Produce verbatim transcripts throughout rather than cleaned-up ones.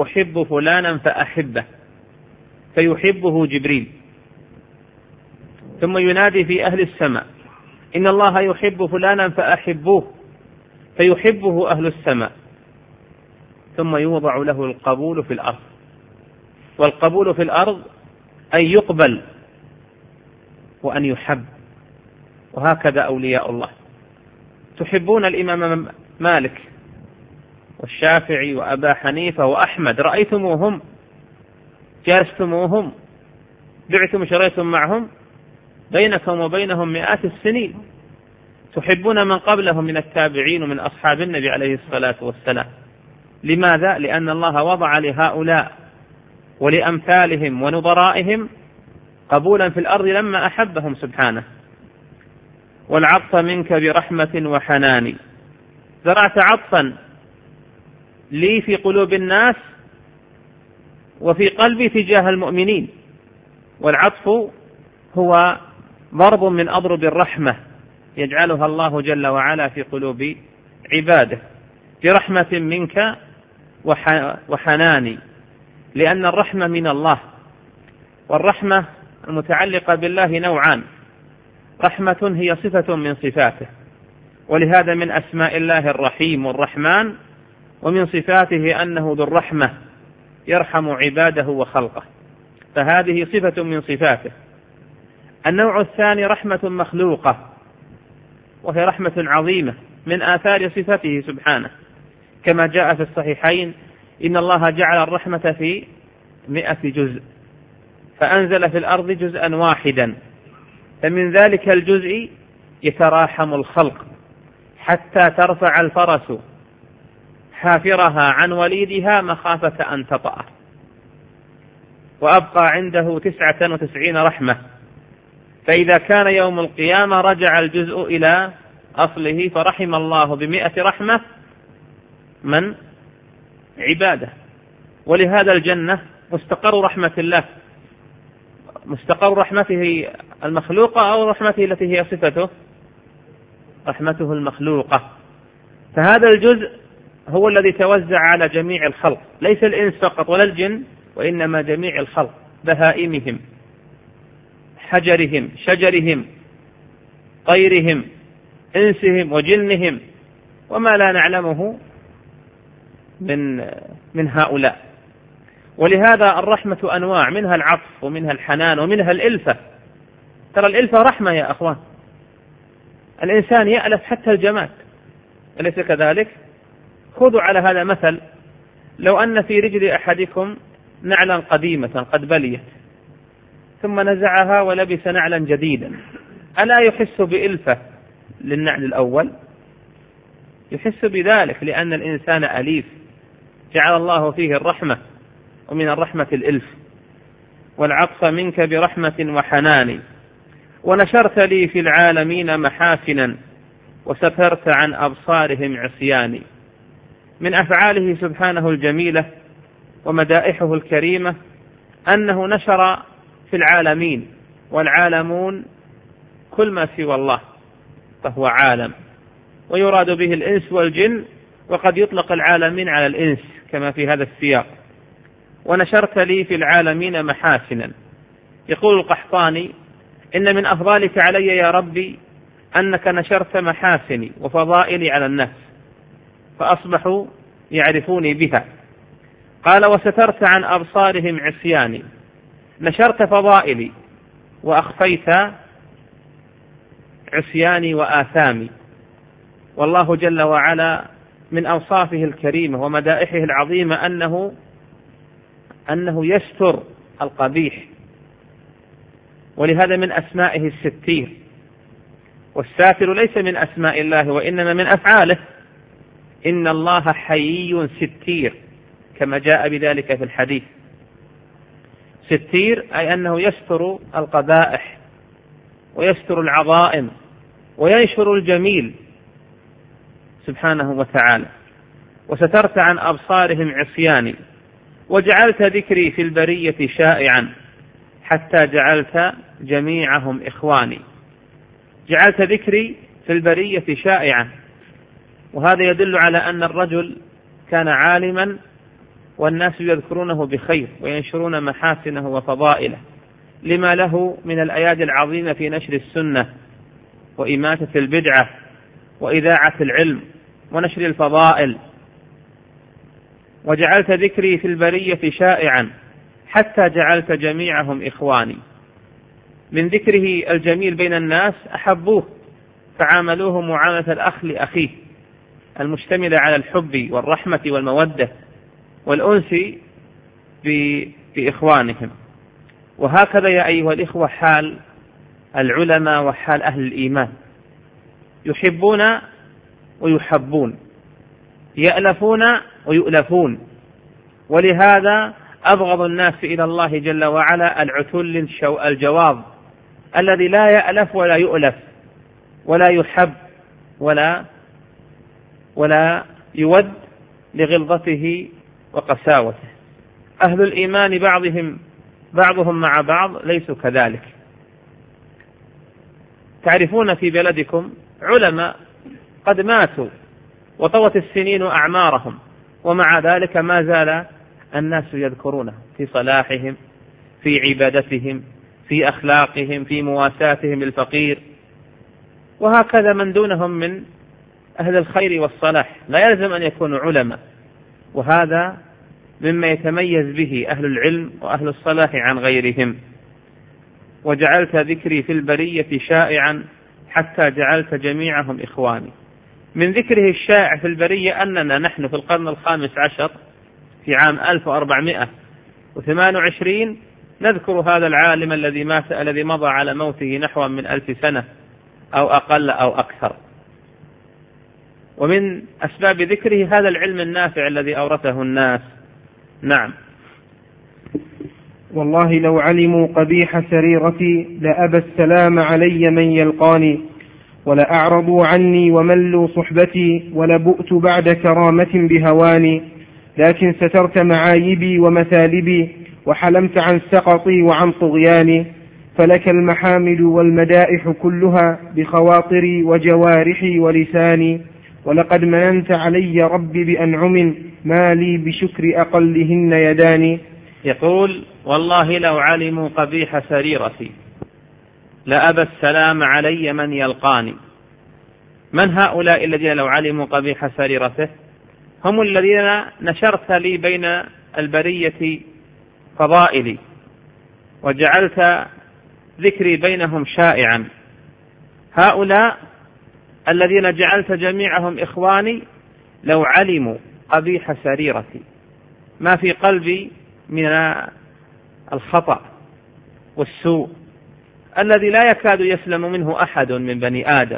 أحب فلانا فأحبه فيحبه جبريل. ثم ينادي في أهل السماء إن الله يحب فلانا فأحبوه فيحبه أهل السماء. ثم يوضع له القبول في الأرض، والقبول في الأرض أن يقبل وأن يحب. وهكذا أولياء الله. تحبون الإمام مالك والشافعي وأبا حنيفة وأحمد، رأيتموهم، جالستموهم، بعتم شريتم معهم، بينكم وبينهم مئات السنين. تحبون من قبلهم من التابعين ومن أصحاب النبي عليه الصلاة والسلام. لماذا؟ لأن الله وضع لهؤلاء ولأمثالهم ونظرائهم قبولا في الأرض لما أحبهم سبحانه. والعطف منك برحمة وحنان، زرعت عطفا لي في قلوب الناس وفي قلبي تجاه المؤمنين. والعطف هو ضرب من أضرب الرحمة يجعلها الله جل وعلا في قلوب عباده، برحمة منك وحنان، لأن الرحمة من الله، والرحمة المتعلقة بالله نوعان: رحمة هي صفة من صفاته، ولهذا من أسماء الله الرحيم والرحمن، ومن صفاته أنه ذو الرحمة يرحم عباده وخلقه، فهذه صفة من صفاته. النوع الثاني رحمة مخلوقة، وهي رحمة عظيمة من آثار صفته سبحانه، كما جاء في الصحيحين إن الله جعل الرحمة في مئة جزء، فأنزل في الأرض جزءا واحدا، فمن ذلك الجزء يتراحم الخلق حتى ترفع الفرس حافرها عن وليدها مخافة أن تطأه، وأبقى عنده تسعة وتسعين رحمة. فإذا كان يوم القيامة رجع الجزء إلى أصله، فرحم الله بمئة رحمة من عباده. ولهذا الجنة مستقر رحمة الله، مستقر رحمته المخلوقة أو رحمته التي هي صفته، رحمته المخلوقة. فهذا الجزء هو الذي توزع على جميع الخلق، ليس الإنس فقط ولا الجن، وإنما جميع الخلق، بهائمهم، حجرهم، شجرهم، طيرهم، إنسهم وجنهم، وما لا نعلمه من من هؤلاء. ولهذا الرحمة أنواع، منها العطف ومنها الحنان ومنها الإلفة. ترى الإلفة رحمة يا أخوان، الإنسان يألف حتى الجماد، أليس كذلك؟ خذوا على هذا مثل: لو أن في رجل أحدكم نعلا قديمة قد بليت، ثم نزعها ولبس نعلا جديدا، ألا يحس بإلفة للنعل الأول؟ يحس بذلك، لأن الإنسان أليف، جعل الله فيه الرحمة، ومن الرحمة الإلف. والعطف منك برحمة وحنان، ونشرت لي في العالمين محاسنا، وسترت عن أبصارهم عصياني. من أفعاله سبحانه الجميلة ومدائحه الكريمة أنه نشر في العالمين، والعالمون كل ما سوى الله فهو عالم، ويراد به الإنس والجن، وقد يطلق العالمين على الإنس كما في هذا السياق. ونشرت لي في العالمين محاسنا. يقول القحطاني: إن من أفضالك علي يا ربي أنك نشرت محاسني وفضائلي على الناس، فأصبحوا يعرفوني بها. قال: وسترت عن أبصارهم عصياني. نشرت فضائلي وأخفيت عصياني وآثامي. والله جل وعلا من أوصافه الكريمة ومدائحه العظيمة أنه أنه يستر القبيح، ولهذا من أسمائه الستير. والساتر ليس من أسماء الله، وإنما من أفعاله. إن الله حيي ستير، كما جاء بذلك في الحديث. ستير أي أنه يستر القبائح ويستر العظائم وينشر الجميل سبحانه وتعالى. وسترت عن أبصارهم عصياني، وجعلت ذكري في البرية شائعا، حتى جعلت جميعهم إخواني. جعلت ذكري في البرية شائعا، وهذا يدل على أن الرجل كان عالما والناس يذكرونه بخير وينشرون محاسنه وفضائله لما له من الأيادي العظيمة في نشر السنة وإماتة البدعة وإذاعة العلم ونشر الفضائل. وجعلت ذكري في البرية شائعا حتى جعلت جميعهم إخواني. من ذكره الجميل بين الناس أحبوه فعاملوه معاملة الأخ لأخيه المشتملة على الحب والرحمة والمودة والأنس بإخوانهم. وهكذا يا أيها الإخوة حال العلماء وحال أهل الإيمان، يحبون ويحبون، يألفون ويؤلفون. ولهذا أبغض الناس إلى الله جل وعلا العتل الجواظ الذي لا يألف ولا يؤلف ولا يحب ولا ولا يود لغلظته وقساوته. أهل الإيمان بعضهم بعضهم مع بعض ليسوا كذلك. تعرفون في بلدكم علماء قد ماتوا وطوت السنين أعمارهم، ومع ذلك ما زال الناس يذكرونه في صلاحهم، في عبادتهم، في أخلاقهم، في مواساتهم للفقير. وهكذا من دونهم من أهل الخير والصلاح لا يلزم أن يكونوا علماء، وهذا مما يتميز به أهل العلم وأهل الصلاح عن غيرهم. وجعلت ذكري في البرية شائعا حتى جعلت جميعهم إخواني. من ذكره الشائع في البرية أننا نحن في القرن الخامس عشر في عام ألف وأربعمائة وثمان وعشرين نذكر هذا العالم الذي مات الذي مضى على موته نحو من ألف سنة أو أقل أو أكثر. ومن أسباب ذكره هذا العلم النافع الذي أورثه الناس. نعم. والله لو علموا قبيح سريرتي لأبى السلام علي من يلقاني، ولأعرضوا عني وملوا صحبتي، ولبؤت بعد كرامة بهواني. لكن سترت معايبي ومثالبي، وحلمت عن سقطي وعن طغياني. فلك المحامد والمدائح كلها بخواطري وجوارحي ولساني. ولقد مننت علي ربي بأنعم ما لي بشكر أقلهن يداني. يقول والله لو علموا قبيح سريرتي لأبى السلام علي من يلقاني. من هؤلاء الذين لو علموا قبيح سريرته؟ هم الذين نشرت لي بين البرية فضائلي وجعلت ذكري بينهم شائعا. هؤلاء الذين جعلت جميعهم إخواني لو علموا قبيح سريرتي، ما في قلبي من الخطأ والسوء الذي لا يكاد يسلم منه أحد من بني آدم،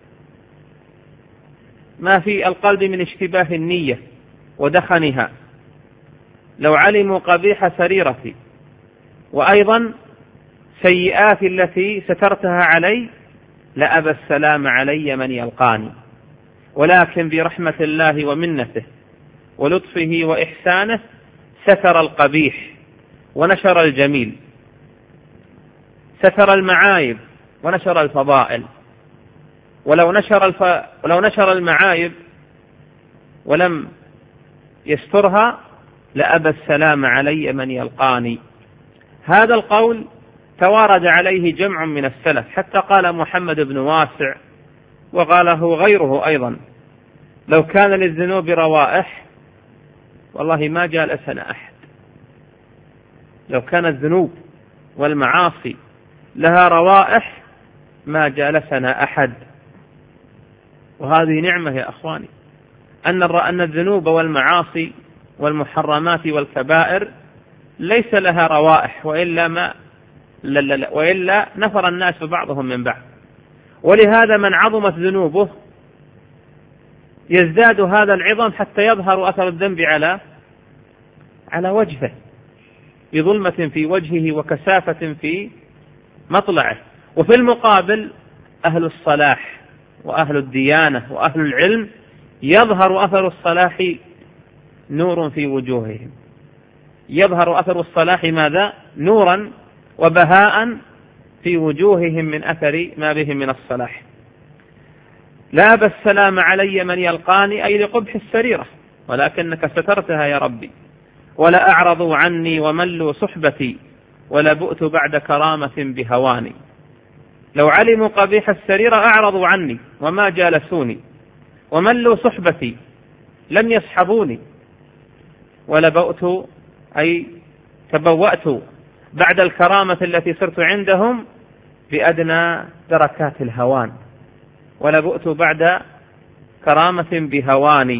ما في القلب من اشتباه النية ودخنها. لو علموا قبيح سريرتي وأيضا سيئاتي التي سترتها علي لأبى السلام علي من يلقاني. ولكن برحمة الله ومنته ولطفه وإحسانه ستر القبيح ونشر الجميل، ستر المعايب ونشر الفضائل. ولو نشر, الف... ولو نشر المعايب ولم يسترها لأبى السلام علي من يلقاني. هذا القول توارد عليه جمع من السلف، حتى قال محمد بن واسع وقاله غيره أيضا: لو كان للذنوب روائح والله ما جالسنا أحد. لو كان الذنوب والمعاصي لها روائح ما جالسنا أحد. وهذه نعمة يا أخواني، أن أن الذنوب والمعاصي والمحرمات والكبائر ليس لها روائح، وإلا ما لا لا لا وإلا نفر الناس بعضهم من بعض. ولهذا من عظمت ذنوبه يزداد هذا العظم حتى يظهر أثر الذنب على على وجهه بظلمة في وجهه وكثافة في مطلعه. وفي المقابل أهل الصلاح وأهل الديانة وأهل العلم يظهر أثر الصلاح نور في وجوههم، يظهر أثر الصلاح ماذا؟ نورا وبهاء في وجوههم من أثر ما بهم من الصلاح. لا أبى السلام علي من يلقاني، أي لقبح السريرة، ولكنك سترتها يا ربي. ولأعرضوا عني وملوا صحبتي ولبؤت بعد كرامة بهواني. لو علموا قبيح السريرة أعرضوا عني وما جالسوني، وملوا صحبتي لم يصحبوني، ولبؤت أي تبوأت بعد الكرامة التي صرت عندهم بأدنى دركات الهوان، ولبؤت بعد كرامة بهواني.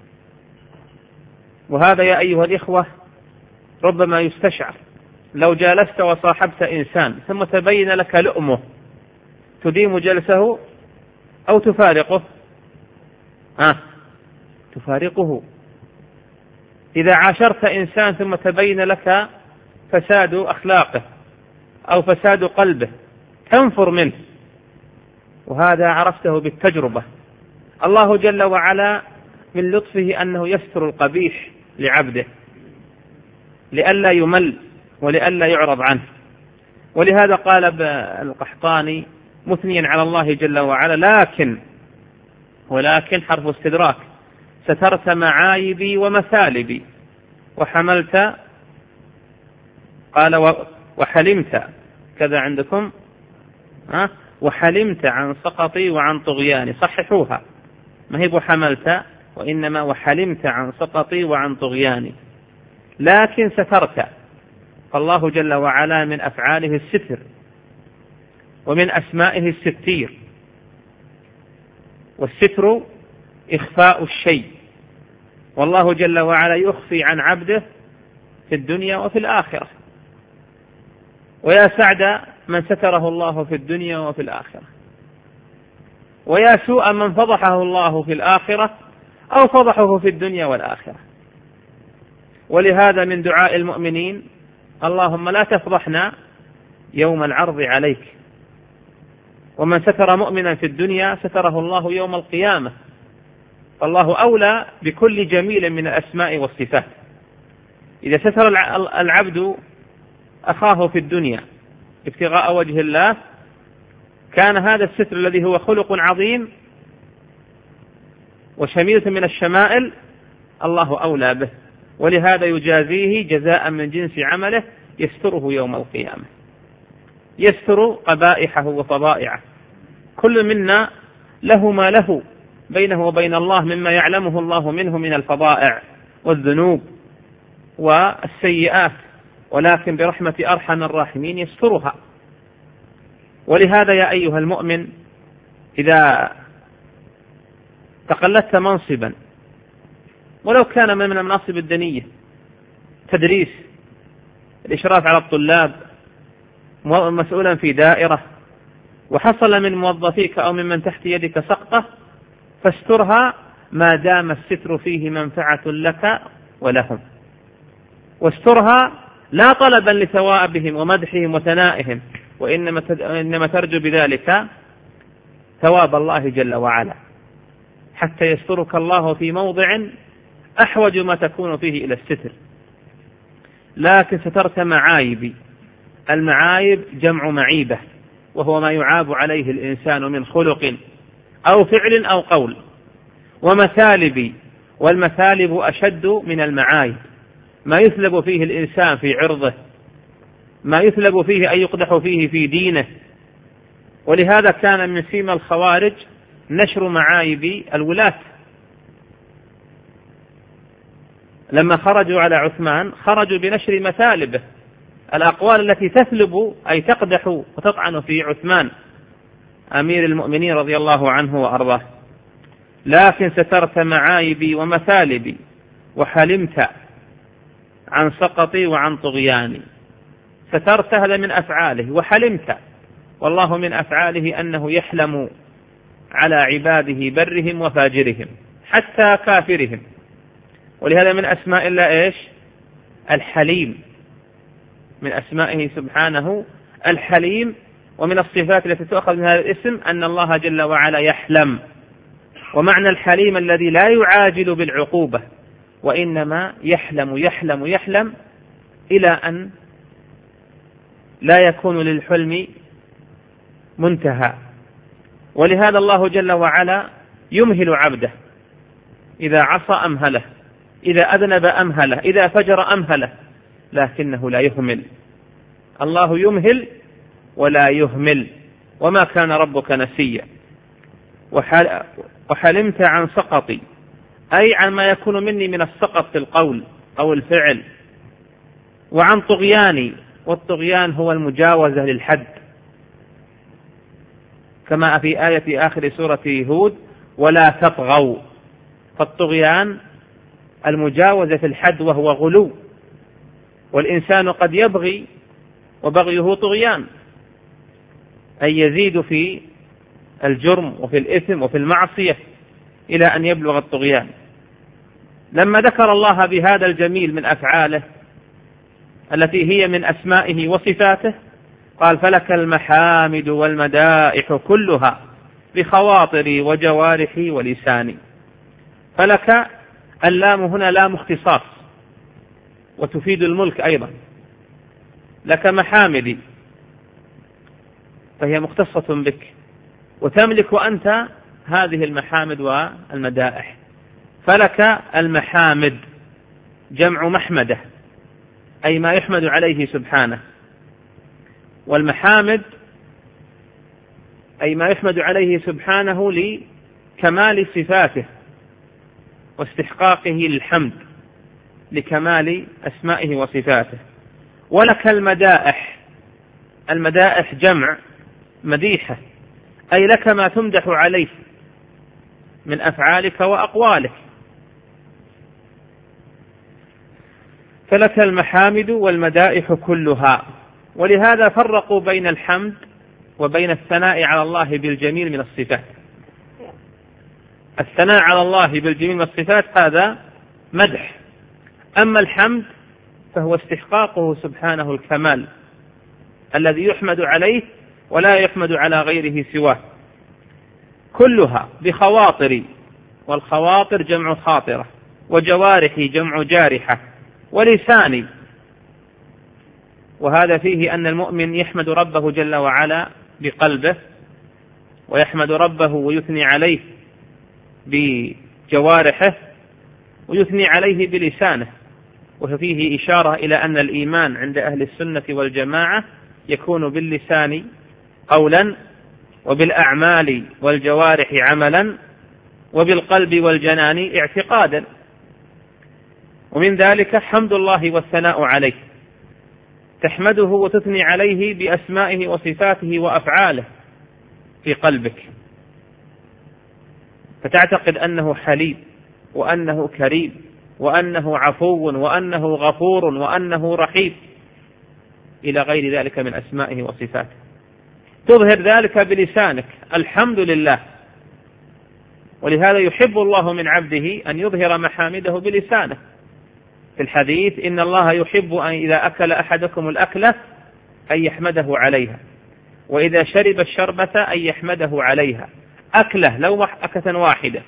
وهذا يا أيها الإخوة ربما يستشعر لو جالست وصاحبت إنسان ثم تبين لك لؤمه، تديم جلسه أو تفارقه؟ آه تفارقه. إذا عاشرت إنسان ثم تبين لك فساد أخلاقه أو فساد قلبه تنفر منه، وهذا عرفته بالتجربة. الله جل وعلا من لطفه أنه يستر القبيح لعبده لئلا يمل ولئلا يعرض عنه. ولهذا قال القحطاني مثنيا على الله جل وعلا: لكن ولكن حرف استدراك، سترت معايبي ومثالبي وحملت، قال وحلمت كذا عندكم ها وحلمت عن سقطي وعن طغياني، صححوها، ما هي وحملت وإنما وحلمت عن سقطي وعن طغياني. لكن سترت، فالله جل وعلا من أفعاله الستر ومن أسمائه الستير، والستر إخفاء الشيء، والله جل وعلا يخفي عن عبده في الدنيا وفي الآخرة. ويا سعد من ستره الله في الدنيا وفي الآخرة، ويا سوء من فضحه الله في الآخرة أو فضحه في الدنيا والآخرة. ولهذا من دعاء المؤمنين: اللهم لا تفضحنا يوم العرض عليك. ومن ستر مؤمنا في الدنيا ستره الله يوم القيامة، فالله أولى بكل جميل من الأسماء والصفات. إذا ستر العبد أخاه في الدنيا ابتغاء وجه الله كان هذا الستر الذي هو خلق عظيم وشميلة من الشمائل الله أولى به، ولهذا يجازيه جزاء من جنس عمله يستره يوم القيامة، يستر قبائحه وفضائعه. كل منا له ما له بينه وبين الله مما يعلمه الله منه من الفضائع والذنوب والسيئات، ولكن برحمة أرحم الراحمين يسترها. ولهذا يا أيها المؤمن إذا تقلدت منصبا ولو كان من المناصب الدنية، تدريس، الإشراف على الطلاب، مسؤولا في دائرة، وحصل من موظفيك أو ممن تحت يدك سقطة، فاسترها ما دام الستر فيه منفعة لك ولهم، واسترها لا طلبا لثوابهم ومدحهم وثنائهم، وإنما ترجو بذلك ثواب الله جل وعلا، حتى يسترك الله في موضع أحوج ما تكون فيه إلى الستر. لكن سترت معايبي، المعايب جمع معيبة، وهو ما يعاب عليه الإنسان من خلق أو فعل أو قول. ومثالبي، والمثالب أشد من المعايب، ما يثلب فيه الإنسان في عرضه، ما يثلب فيه أن يقدح فيه في دينه. ولهذا كان من سيما الخوارج نشر معايب الولاة. لما خرجوا على عثمان خرجوا بنشر مثالبه، الأقوال التي تثلب أي تقدح وتطعن في عثمان أمير المؤمنين رضي الله عنه وأرضاه. لكن سترت معايبي ومثالبي وحلمت عن سقطي وعن طغياني. سترت هذا من أفعاله، وحلمت، والله من أفعاله أنه يحلم على عباده برهم وفاجرهم حتى كافرهم. ولهذا من أسماء الله إيش؟ الحليم، من أسمائه سبحانه الحليم. ومن الصفات التي تؤخذ من هذا الاسم أن الله جل وعلا يحلم. ومعنى الحليم الذي لا يعاجل بالعقوبة، وإنما يحلم يحلم يحلم إلى أن لا يكون للحلم منتهى. ولهذا الله جل وعلا يمهل عبده، إذا عصى أمهله، إذا أذنب أمهله، إذا فجر أمهله، لكنه لا يهمل. الله يمهل ولا يهمل، وما كان ربك نسيا. وحلمت عن سقطي، أي عن ما يكون مني من السقط في القول أو الفعل، وعن طغياني، والطغيان هو المجاوزة للحد، كما في آية آخر سورة هود: ولا تطغوا. فالطغيان المجاوزة في الحد وهو غلو، والإنسان قد يبغي وبغيه طغيان، أي يزيد في الجرم وفي الإثم وفي المعصية إلى أن يبلغ الطغيان. لما ذكر الله بهذا الجميل من أفعاله التي هي من أسمائه وصفاته قال: فلك المحامد والمدائح كلها بخواطري وجوارحي ولساني. فلك اللام هنا لام اختصاص وتفيد الملك أيضا. لك محامدي، فهي مختصة بك، وتملك أنت هذه المحامد والمدائح. فلك المحامد جمع محمده، أي ما يحمد عليه سبحانه، والمحامد أي ما يحمد عليه سبحانه لكمال صفاته واستحقاقه للحمد لكمال أسمائه وصفاته. ولك المدائح، المدائح جمع مديحة، أي لك ما تمدح عليه من أفعالك وأقوالك. فلك المحامد والمدائح كلها. ولهذا فرقوا بين الحمد وبين الثناء على الله بالجميل من الصفات. الثناء على الله بالجميل من الصفات هذا مدح، أما الحمد فهو استحقاقه سبحانه الكمال الذي يحمد عليه ولا يحمد على غيره سواه. كلها بخواطري، والخواطر جمع خاطرة، وجوارحي جمع جارحة، ولساني. وهذا فيه أن المؤمن يحمد ربه جل وعلا بقلبه، ويحمد ربه ويثني عليه بجوارحه، ويثني عليه بلسانه. وفيه إشارة إلى أن الإيمان عند أهل السنة والجماعة يكون باللسان قولا، وبالأعمال والجوارح عملا، وبالقلب والجنان اعتقادا. ومن ذلك حمد الله والثناء عليه، تحمده وتثني عليه بأسمائه وصفاته وأفعاله في قلبك، فتعتقد أنه حليم، وأنه كريم، وأنه عفو، وأنه غفور، وأنه رحيم، إلى غير ذلك من أسمائه وصفاته. تظهر ذلك بلسانك: الحمد لله. ولهذا يحب الله من عبده أن يظهر محامده بلسانه. في الحديث: إن الله يحب أن إذا أكل أحدكم الأكلة أن يحمده عليها، وإذا شرب الشربة أن يحمده عليها. أكلة لو أكلة واحدة.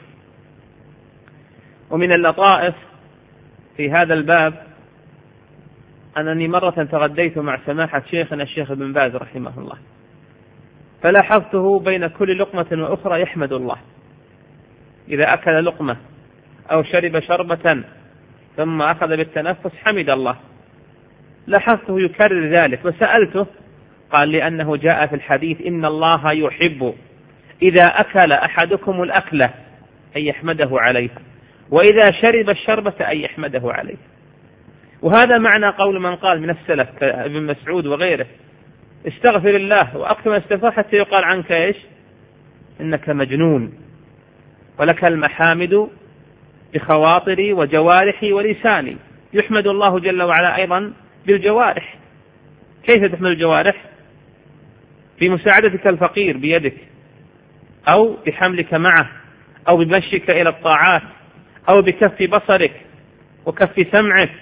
ومن اللطائف في هذا الباب أنني مرة تغديت مع سماحة شيخنا الشيخ ابن باز رحمه الله، فلاحظته بين كل لقمة وأخرى يحمد الله. إذا أكل لقمة أو شرب شربة ثم أخذ بالتنفس حمد الله. لاحظته يكرر ذلك، وسألته قال: لأنه جاء في الحديث: إن الله يحب إذا أكل أحدكم الأكلة أن يحمده عليها، وإذا شرب الشربة أن يحمده عليها. وهذا معنى قول من قال من السلف كابن مسعود وغيره: استغفر الله وأكثر استغفار حتى يقال عنك إيش؟ إنك مجنون. ولك المحامد بخواطري وجوارحي ولساني. يحمد الله جل وعلا أيضا بالجوارح. كيف تحمد الجوارح؟ في مساعدتك الفقير بيدك، أو بحملك معه، أو بمشيك إلى الطاعات، أو بكف بصرك وكف سمعك.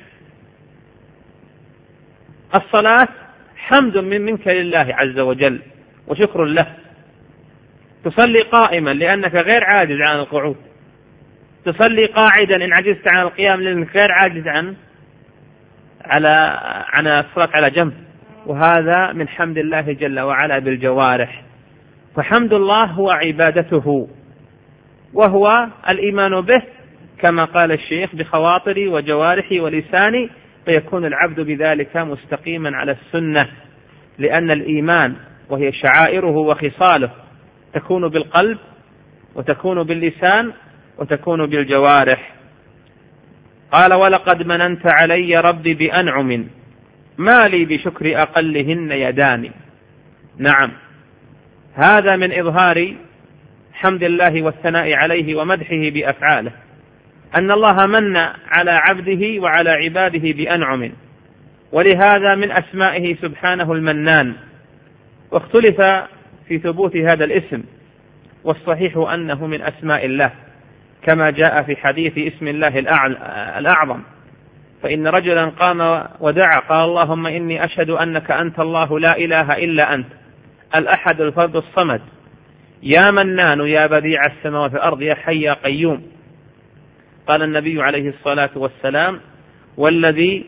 الصلاة حمد من منك لله عز وجل وشكر له. تصلي قائما لأنك غير عاجز عن القعود، تصلي قاعدا إن عجزت عن القيام لأنك غير عاجز عن على عن الصلاة على جنب. وهذا من حمد الله جل وعلا بالجوارح. فحمد الله هو عبادته، وهو الإيمان به كما قال الشيخ بخواطري وجوارحي ولساني، فيكون العبد بذلك مستقيما على السنة، لأن الإيمان وهي شعائره وخصاله تكون بالقلب وتكون باللسان وتكون بالجوارح. قال: ولقد مننت علي ربي بأنعم ما لي بشكر أقلهن يداني. نعم، هذا من إظهار حمد الله والثناء عليه ومدحه بأفعاله، أن الله من على عبده وعلى عباده بأنعم، ولهذا من أسمائه سبحانه المنان. واختلف في ثبوت هذا الاسم، والصحيح أنه من أسماء الله، كما جاء في حديث اسم الله الأعظم، فإن رجلا قام ودعا قال: اللهم إني أشهد أنك أنت الله لا إله إلا أنت الأحد الفرد الصمد، يا منان يا بديع السماوات والأرض يا حي يا قيوم. قال النبي عليه الصلاة والسلام: والذي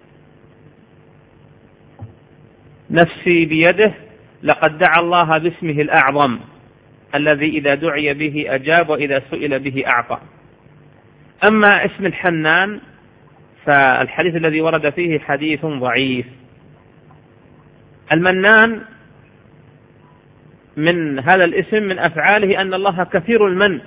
نفسي بيده لقد دعا الله باسمه الأعظم الذي إذا دعي به أجاب وإذا سئل به أعطى. أما اسم الحنان فالحديث الذي ورد فيه حديث ضعيف. المنان من هذا الاسم من أفعاله أن الله كثير المن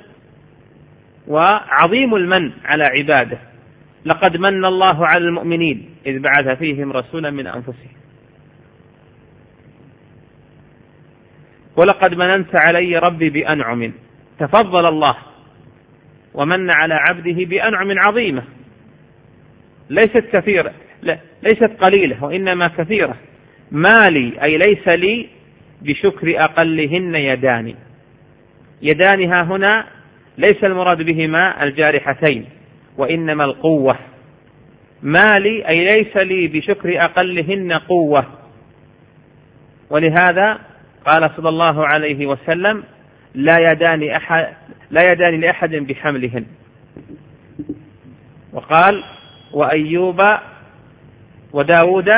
وعظيم المن على عباده. لقد من الله على المؤمنين إذ بعث فيهم رسولا من أنفسهم. ولقد مننت علي ربي بأنعم، تفضل الله ومن على عبده بأنعم عظيمة ليست كثيرة، لا ليست قليلة وإنما كثيرة. ما لي أي ليس لي بشكر أقلهن يداني. يدانها هنا ليس المراد بهما الجارحتين وإنما القوة. ما لي أي ليس لي بشكر أقلهن قوة. ولهذا قال صلى الله عليه وسلم: لا يدان أحد لا يدان لأحد بحملهن. وقال: وأيوب وداود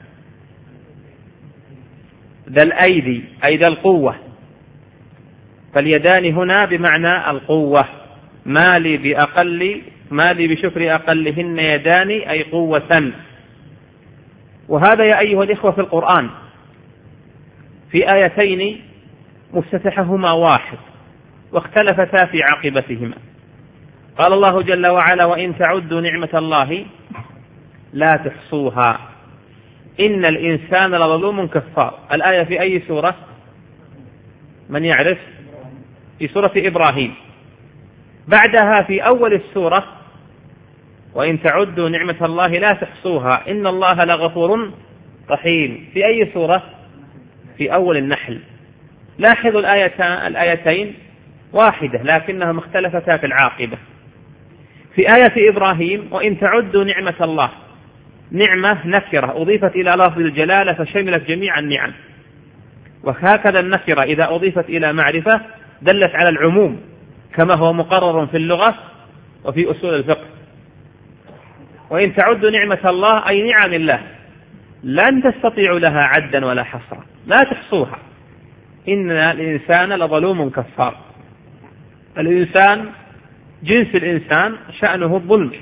ذا الأيدي أي ذا القوة. فاليدان هنا بمعنى القوة. ما لي بأقل ما لي بشكر أقلهن يداني أي قوة. وهذا يا أيها الإخوة في القرآن في آيتين مفتتحهما واحد واختلفتا في عاقبتهما. قال الله جل وعلا: وإن تعدوا نعمة الله لا تحصوها إن الإنسان لظلوم كفار. الآية في أي سورة؟ من يعرف؟ في سورة إبراهيم. بعدها في أول السورة: وإن تعدوا نعمة الله لا تحصوها إن الله لغفور رحيم. في أي سورة؟ في أول النحل. لاحظوا الآيتين واحدة لكنها مختلفتا في العاقبة. في آية إبراهيم: وإن تعدوا نعمة الله، نعمة نكرة أضيفت إلى لفظ الجلالة فشملت جميع النعم. وهكذا النكرة إذا أضيفت إلى معرفة دلت على العموم كما هو مقرر في اللغة وفي أصول الفقه. وإن تعدوا نعمة الله أي نعم الله لن تستطيعوا لها عدا ولا حصرا، لا تحصوها إن الإنسان لظلوم كفار. الإنسان جنس الإنسان شأنه الظلم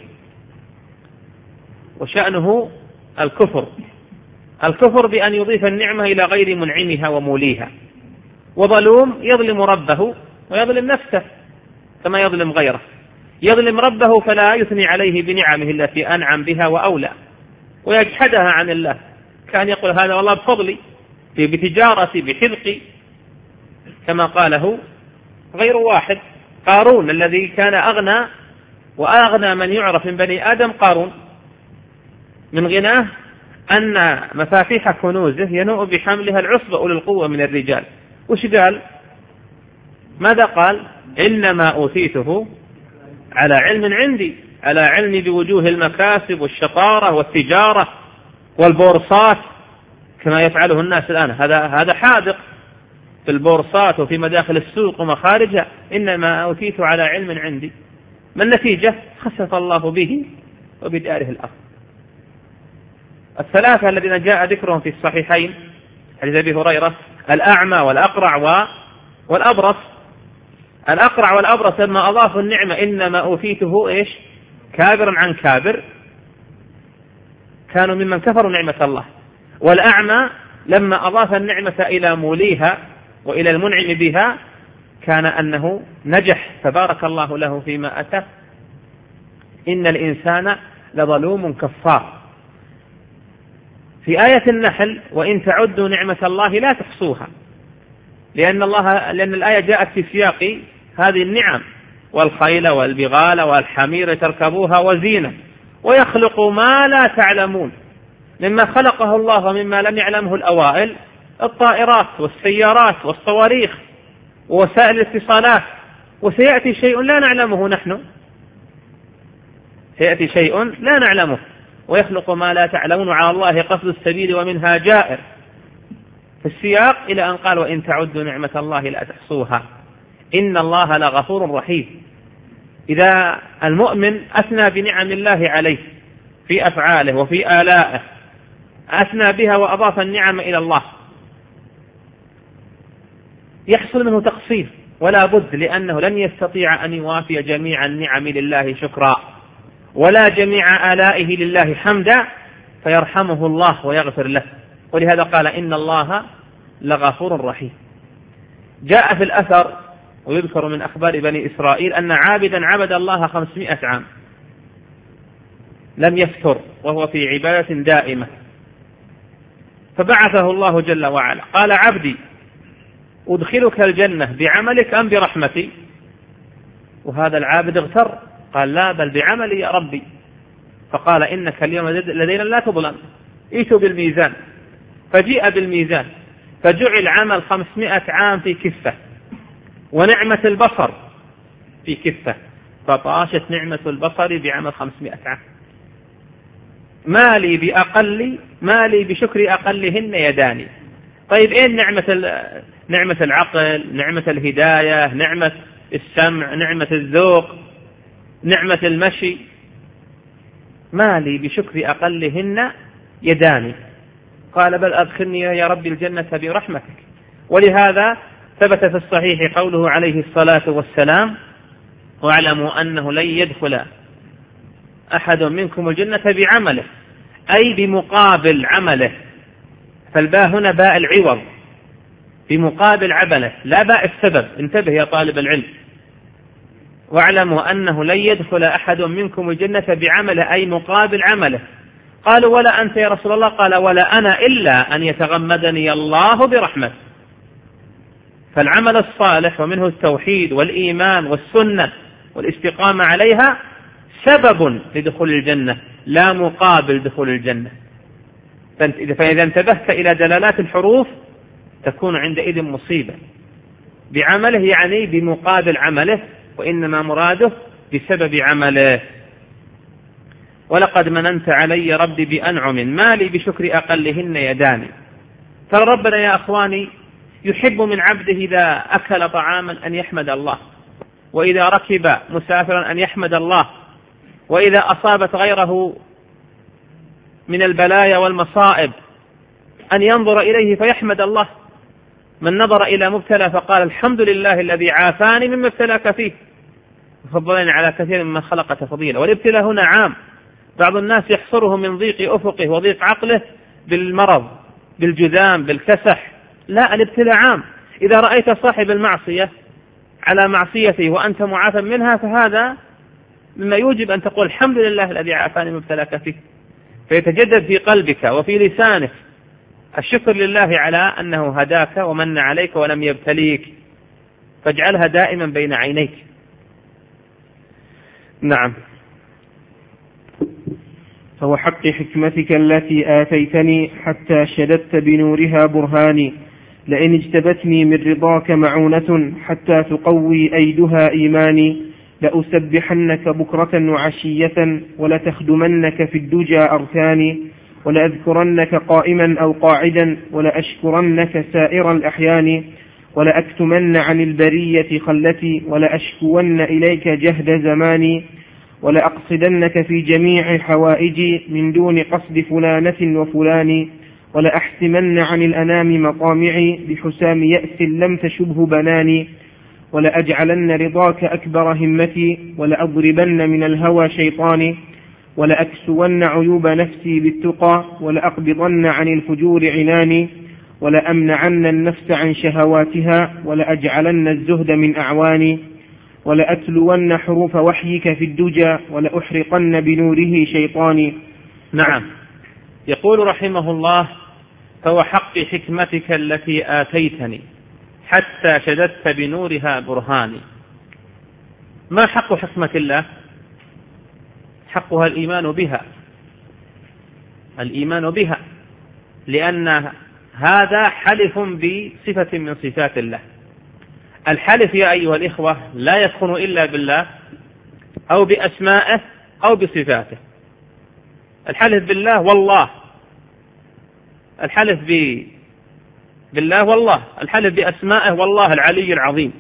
وشأنه الكفر. الكفر بأن يضيف النعمة إلى غير منعمها وموليها. وظلوم يظلم ربه ويظلم نفسه كما يظلم غيره. يظلم ربه فلا يثني عليه بنعمه التي أنعم بها وأولى ويجحدها عن الله، كان يقول هذا والله بفضلي بتجارتي بحذقي، كما قاله غير واحد. قارون الذي كان أغنى وأغنى من يعرف من بني آدم قارون، من غناه أن مفاتيح كنوزه ينوء بحملها العصبة أولي القوة من الرجال. وش قال؟ ماذا قال؟ إنما أوتيته على علم عندي، على علم بوجوه المكاسب والشطارة والتجارة والبورصات كما يفعله الناس الآن. هذا هذا حاذق في البورصات وفي مداخل السوق ومخارجها. إنما أوتيته على علم عندي. ما النتيجة؟ خسف الله به وبداره الأرض. الثلاثة الذين جاء ذكرهم في الصحيحين حديث أبي هريرة: الأعمى والأقرع والأبرص. الأقرع والأبرص لما أضافوا النعمة إنما أوتيته إيش كابرا عن كابر كانوا ممن كفروا نعمة الله. والأعمى لما أضاف النعمة إلى موليها وإلى المنعم بها كان أنه نجح فبارك الله له فيما أتى. إن الإنسان لظلوم كفار. في آية النحل وإن تعدوا نعمة الله لا تحصوها، لأن الله لأن الآية جاءت في سياق هذه النعم والخيل والبغال والحمير تركبوها وزينة ويخلق ما لا تعلمون مما خلقه الله ومما لم يعلمه الأوائل الطائرات والسيارات والصواريخ ووسائل الاتصالات. وسيأتي شيء لا نعلمه نحن، سيأتي شيء لا نعلمه ويخلق ما لا تعلمون على الله قصد السبيل ومنها جائر في السياق إلى أن قال وإن تعدوا نعمة الله لا تحصوها إن الله لغفور رحيم. إذا المؤمن أثنى بنعم الله عليه في أفعاله وفي آلائه أثنى بها وأضاف النعم إلى الله يحصل منه تقصير ولا بد، لأنه لن يستطيع أن يوافي جميع النعم لله شكرا ولا جميع آلائه لله حمدا فيرحمه الله ويغفر له. ولهذا قال إن الله لغفور رحيم. جاء في الأثر ويذكر من أخبار بني إسرائيل أن عابدا عبد الله خمسمائة عام لم يفتر وهو في عبادة دائمة، فبعثه الله جل وعلا قال عبدي أدخلك الجنة بعملك أم برحمتي؟ وهذا العابد اغتر قال لا بل بعملي يا ربي. فقال إنك اليوم لدينا لا تظلم، ائتوا بالميزان. فجيء بالميزان فجعل عمل خمسمائة عام في كفة ونعمة البصر في كفة، فطاشت نعمة البصر بعمل خمسمائة عام. ما لي بأقل ما لي بشكر أقلهن يداني. طيب إيه نعمة نعمة العقل، نعمة الهداية، نعمة السمع، نعمة الذوق، نعمة المشي؟ ما لي بشكر أقلهن يداني. قال بل أدخلني يا رب الجنة برحمتك. ولهذا ثبت في الصحيح قوله عليه الصلاة والسلام واعلموا أنه لن يدخل أحد منكم الجنة بعمله أي بمقابل عمله. فالباء هنا باء العوض بمقابل عمله لا باء السبب. انتبه يا طالب العلم. واعلموا أنه لن يدخل أحد منكم الجنة بعمله أي مقابل عمله. قالوا ولا أنت يا رسول الله؟ قال ولا أنا إلا أن يتغمدني الله برحمته. فالعمل الصالح ومنه التوحيد والإيمان والسنة والاستقامة عليها سبب لدخول الجنة لا مقابل دخول الجنة. فإذا انتبهت إلى دلالات الحروف تكون عندئذ مصيبة. بعمله يعني بمقابل عمله، وإنما مراده بسبب عمله. ولقد مننت علي ربي بأنعم ما لي بشكر أقلهن يداني. ترى ربنا يا أخواني يحب من عبده إذا أكل طعاما أن يحمد الله، وإذا ركب مسافرا أن يحمد الله، وإذا أصابت غيره من البلايا والمصائب أن ينظر إليه فيحمد الله. من نظر إلى مبتلى فقال الحمد لله الذي عافاني مما ابتلاك فيه وفضلني على كثير ممن خلق تفضيلا. والابتلاء هنا عام. بعض الناس يحصره من ضيق أفقه وضيق عقله بالمرض بالجذام بالكسح. لا، الابتلاء عام. إذا رأيت صاحب المعصية على معصيته وأنت معافى منها فهذا مما يوجب أن تقول الحمد لله الذي عافاني مما ابتلاك فيه. فيتجدد في قلبك وفي لسانك الشكر لله على أنه هداك ومن عليك ولم يبتليك، فاجعلها دائما بين عينيك. نعم. فهو حق حكمتك التي آتيتني حتى شددت بنورها برهاني، لئن اجتبتني من رضاك معونة حتى تقوي أيدها إيماني، لأسبحنك بكرة وعشية ولتخدمنك في الدجى أركاني، ولأذكرنك قائما أو قاعدا ولأشكرنك سائر الأحيان، ولأكتمن عن البرية خلتي ولأشكون إليك جهد زماني، ولأقصدنك في جميع حوائجي من دون قصد فلانة وفلان، ولأحسمن عن الأنام مطامعي بحسام يأس لم تشبه بناني، ولأجعلن رضاك أكبر همتي، ولأضربن من الهوى شيطاني، ولأكسون عيوب نفسي بالتقى، ولأقبضن عن الفجور عناني، ولأمنعن النفس عن شهواتها، ولأجعلن الزهد من أعواني، ولأتلون حروف وحيك في الدجى، ولأحرقن بنوره شيطاني. نعم. يقول رحمه الله: فوحق حكمتك التي آتيتني حتى شددت بنورها برهاني. ما حق حكمة الله؟ حقها الإيمان بها، الإيمان بها، لأن هذا حلف بصفة من صفات الله. الحلف يا أيها الإخوة لا يكون إلا بالله أو بأسمائه أو بصفاته. الحلف بالله والله، الحلف بالله والله، الحلف بأسمائه والله العلي العظيم،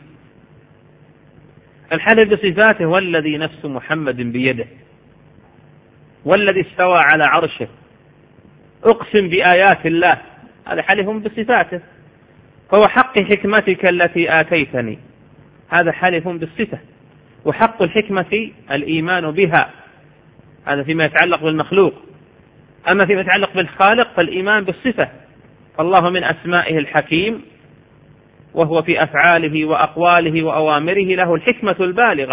الحلف بصفاته والذي نفس محمد بيده، والذي استوى على عرشه، أقسم بآيات الله، هذا حلف بصفاته. فهو حق حكمتك التي آتيتني، هذا حلف بالصفة. وحق الحكمة الإيمان بها، هذا فيما يتعلق بالمخلوق. أما فيما يتعلق بالخالق فالإيمان بالصفة. فالله من أسمائه الحكيم، وهو في أفعاله وأقواله وأوامره له الحكمة البالغة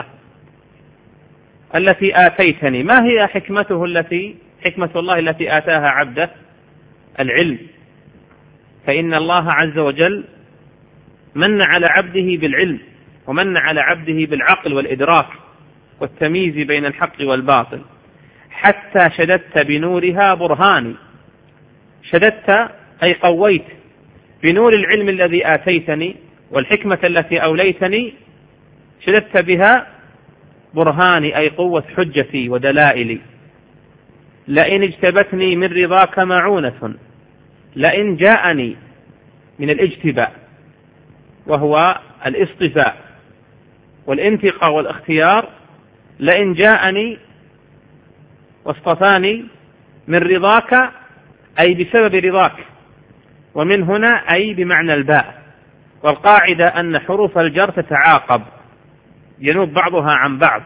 التي آتيتني. ما هي حكمته التي حكمة الله التي آتاها عبده؟ العلم. فإن الله عز وجل من على عبده بالعلم، ومن على عبده بالعقل والإدراك والتمييز بين الحق والباطل. حتى شددت بنورها برهاني، شددت أي قويت بنور العلم الذي آتيتني والحكمة التي أوليتني، شددت بها برهاني أي قوة حجتي ودلائلي. لئن اجتبتني من رضاك معونة، لئن جاءني من الاجتباء وهو الاصطفاء والانتقاء والاختيار، لئن جاءني واصطفاني من رضاك أي بسبب رضاك، ومن هنا أي بمعنى الباء. والقاعدة أن حروف الجر تتعاقب، ينوب بعضها عن بعض،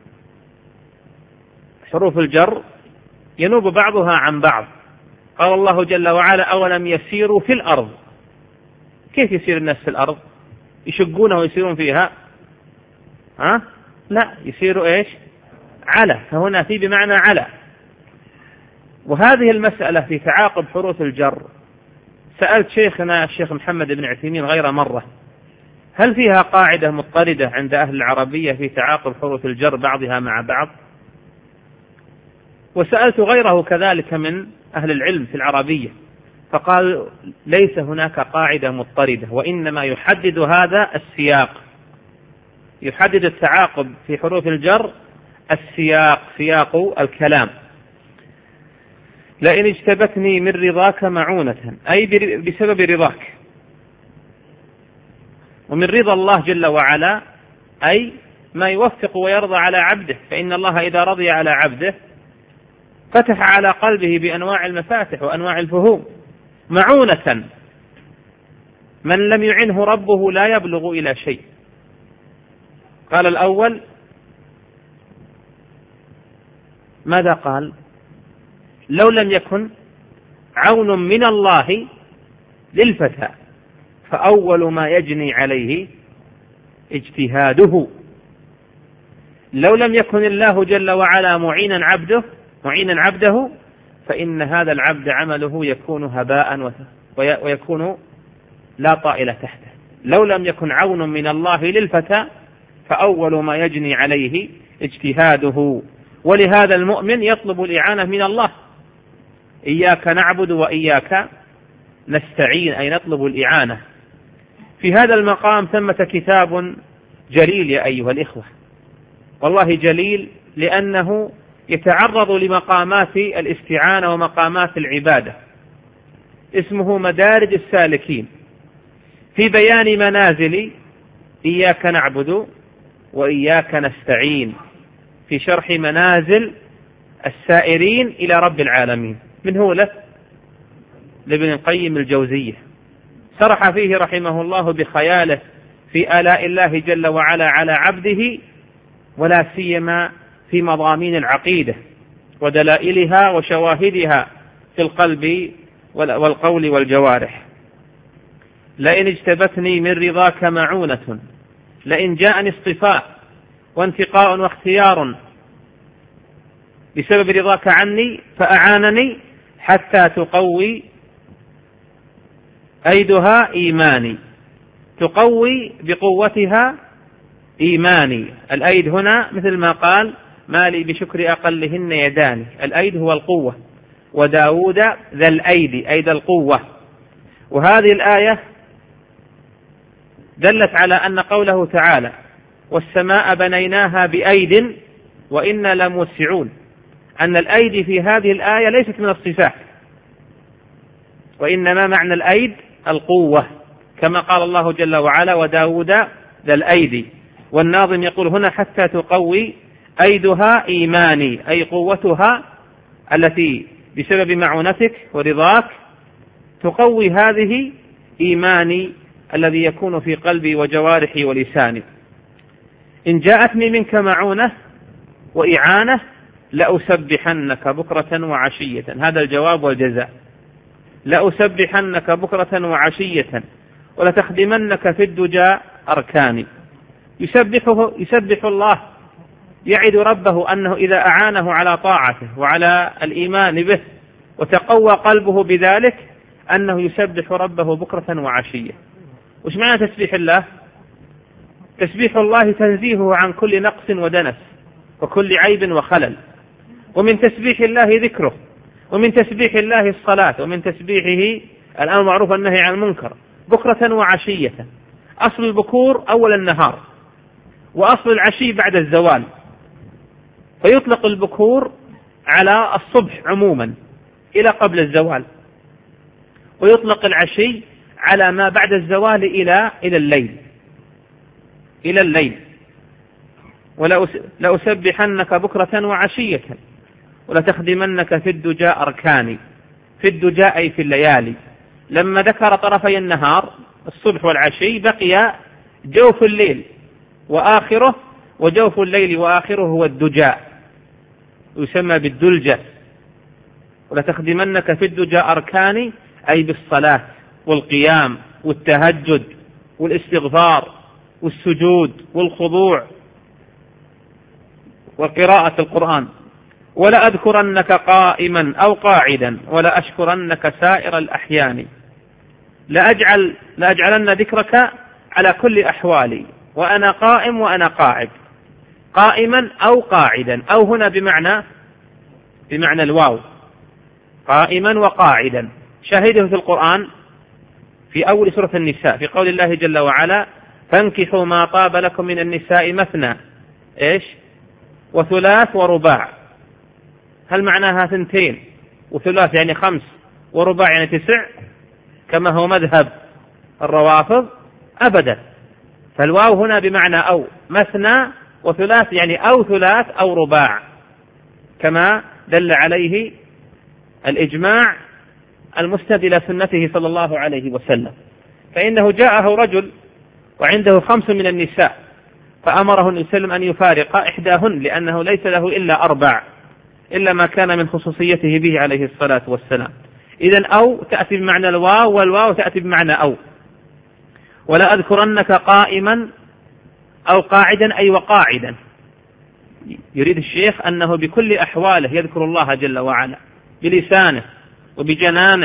حروف الجر ينوب بعضها عن بعض. قال الله جل وعلا: أولم يسيروا في الأرض. كيف يسير الناس في الأرض؟ يشقونها ويسيرون فيها؟ ها؟ لا، يسيروا إيش؟ على، فهنا في بمعنى على. وهذه المسألة في تعاقب حروف الجر سألت شيخنا الشيخ محمد بن عثيمين غير مرة: هل فيها قاعدة مضطردة عند أهل العربية في تعاقب حروف الجر بعضها مع بعض؟ وسألت غيره كذلك من أهل العلم في العربية، فقال: ليس هناك قاعدة مضطردة، وإنما يحدد هذا السياق، يحدد التعاقب في حروف الجر السياق، سياق الكلام. لئن اجتبتني من رضاك معونة أي بسبب رضاك، ومن رضا الله جل وعلا أي ما يوفق ويرضى على عبده، فإن الله إذا رضي على عبده فتح على قلبه بأنواع المفاتح وأنواع الفهوم. معونة، من لم يعنه ربه لا يبلغ إلى شيء. قال الأول ماذا قال؟ لو لم يكن عون من الله للفتى فأول ما يجني عليه اجتهاده. لو لم يكن الله جل وعلا معينا عبده معينا عبده فإن هذا العبد عمله يكون هباء ويكون لا طائل تحته. لو لم يكن عون من الله للفتى فأول ما يجني عليه اجتهاده. ولهذا المؤمن يطلب الإعانة من الله: إياك نعبد وإياك نستعين، أي نطلب الإعانة. في هذا المقام ثمة كتاب جليل يا أيها الإخوة، والله جليل لأنه يتعرض لمقامات الاستعانة ومقامات العبادة، اسمه مدارج السالكين في بيان منازل إياك نعبد وإياك نستعين، في شرح منازل السائرين إلى رب العالمين. من هو له؟ لابن القيم الجوزية. شرح فيه رحمه الله بخياله في آلاء الله جل وعلا على عبده، ولا سيما في مضامين العقيدة ودلائلها وشواهدها في القلب والقول والجوارح. لئن اجتبتني من رضاك معونة، لئن جاءني اصطفاء وانتقاء واختيار بسبب رضاك عني فأعانني حتى تقوي أيدها إيماني، تقوي بقوتها إيماني. الأيد هنا مثل ما قال: ما لي بشكر أقلهن يداني. الأيد هو القوة، وداود ذا الأيد أيد القوة. وهذه الآية دلت على أن قوله تعالى: والسماء بنيناها بأيد وإنا لموسعون، أن الأيد في هذه الآية ليست من الصفات، وإنما معنى الأيد القوة، كما قال الله جل وعلا: وداود ذا الأيد. والناظم يقول هنا: حتى تقوي أيدها إيماني، أي قوتها التي بسبب معونتك ورضاك تقوي هذه إيماني الذي يكون في قلبي وجوارحي ولساني. إن جاءتني منك معونة وإعانة لأسبحنك بكرة وعشية. هذا الجواب والجزاء: لأسبحنك بكرة وعشية ولتخدمنك في الدجى أركاني. يسبحه يسبح الله، يعد ربه أنه إذا أعانه على طاعته وعلى الإيمان به وتقوى قلبه بذلك أنه يسبح ربه بكرة وعشية. وش معنى تسبيح الله؟ تسبيح الله تنزيهه عن كل نقص ودنس وكل عيب وخلل. ومن تسبيح الله ذكره، ومن تسبيح الله الصلاة، ومن تسبيحه الأمر بالمعروف والنهي عن المنكر بكرة وعشية. أصل البكور أول النهار، وأصل العشي بعد الزوال، فيطلق البكور على الصبح عموما إلى قبل الزوال، ويطلق العشي على ما بعد الزوال إلى إلى الليل إلى الليل. ولأسبحنك بكرة وعشية ولتخدمنك في الدجى أركاني. في الدجى أي في الليالي. لما ذكر طرفي النهار الصبح والعشي بقي جوف الليل وآخره، وجوف الليل وآخره هو الدجى، يسمى بالدلجة. ولتخدمنك في الدجى أركاني أي بالصلاة والقيام والتهجد والاستغفار والسجود والخضوع وقراءة القرآن. ولا أذكرنك قائما أو قاعدا ولا أشكرنك سائر الأحيان. لأجعل لأجعلن ذكرك على كل أحوالي، وأنا قائم وأنا قاعد. قائما أو قاعدا، أو هنا بمعنى بمعنى الواو، قائما وقاعدا. شاهده في القرآن في أول سورة النساء في قول الله جل وعلا: فانكحوا ما طاب لكم من النساء مثنى إيش وثلاث ورباع. هل معناها ثنتين وثلاث يعني خمس ورباع يعني تسع كما هو مذهب الروافض؟ أبدا. فالواو هنا بمعنى أو، مثنى وثلاث يعني أو ثلاث أو رباع، كما دل عليه الإجماع المستند إلى سنته صلى الله عليه وسلم. فإنه جاءه رجل وعنده خمس من النساء فأمره النبي صلى الله عليه وسلم أن يفارق إحداهن لأنه ليس له إلا أربع، إلا ما كان من خصوصيته به عليه الصلاة والسلام. إذن أو تأتي بمعنى الواو، والواو تأتي بمعنى أو. ولا أذكرنك قائما أو قاعدا أي وقاعدا. يريد الشيخ أنه بكل أحواله يذكر الله جل وعلا بلسانه وبجنانه